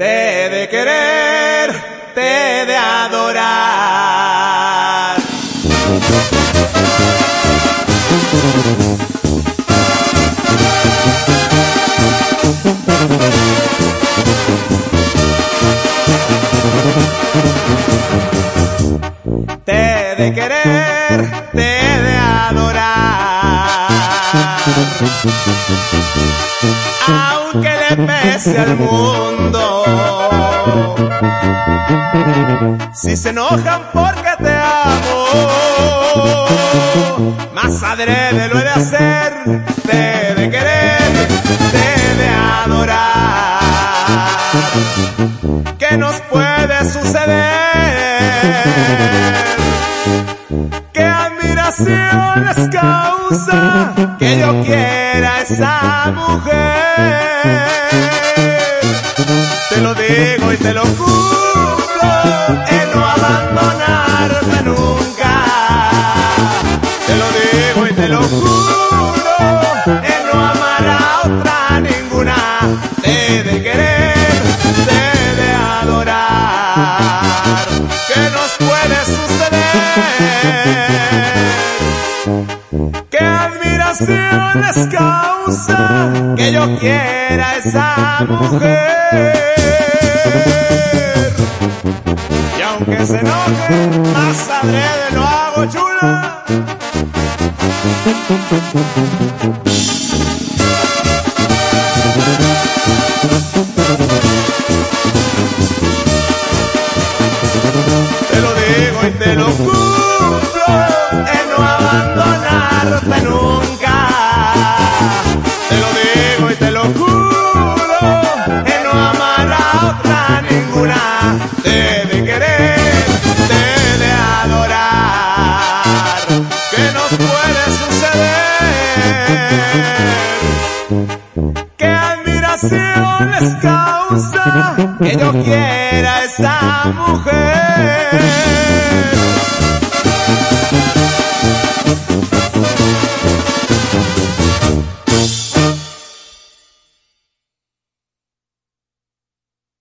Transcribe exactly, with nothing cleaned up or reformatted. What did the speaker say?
Te he de querer, te he de adorar. Te he de querer, te he de adorar. Aunque le pese al mundo, si se enojan porque te amo, más adrede lo he de hacer. Te he de querer, te he de adorar. ¿Qué nos puede suceder? ¿Qué admiración les causa que yo quiera a esa mujer? Te lo digo y te lo juro, en no abandonarme nunca. Te lo digo y te lo juro, en no amar a otra ninguna. Te he de querer, te he de adorar. ¿Qué nos puede suceder? ¿Qué admiración les causa que yo quiera a esa mujer? Y aunque se enoje, más adrede lo hago, chula. Te lo digo y te lo cumplo, en no abandonarte nunca. Te lo digo y te lo juro, en no amar a otra ninguna. Te he de querer, te he de adorar. ¿Qué nos puede suceder? ¿Qué admiración les causa que yo quiera a esa mujer?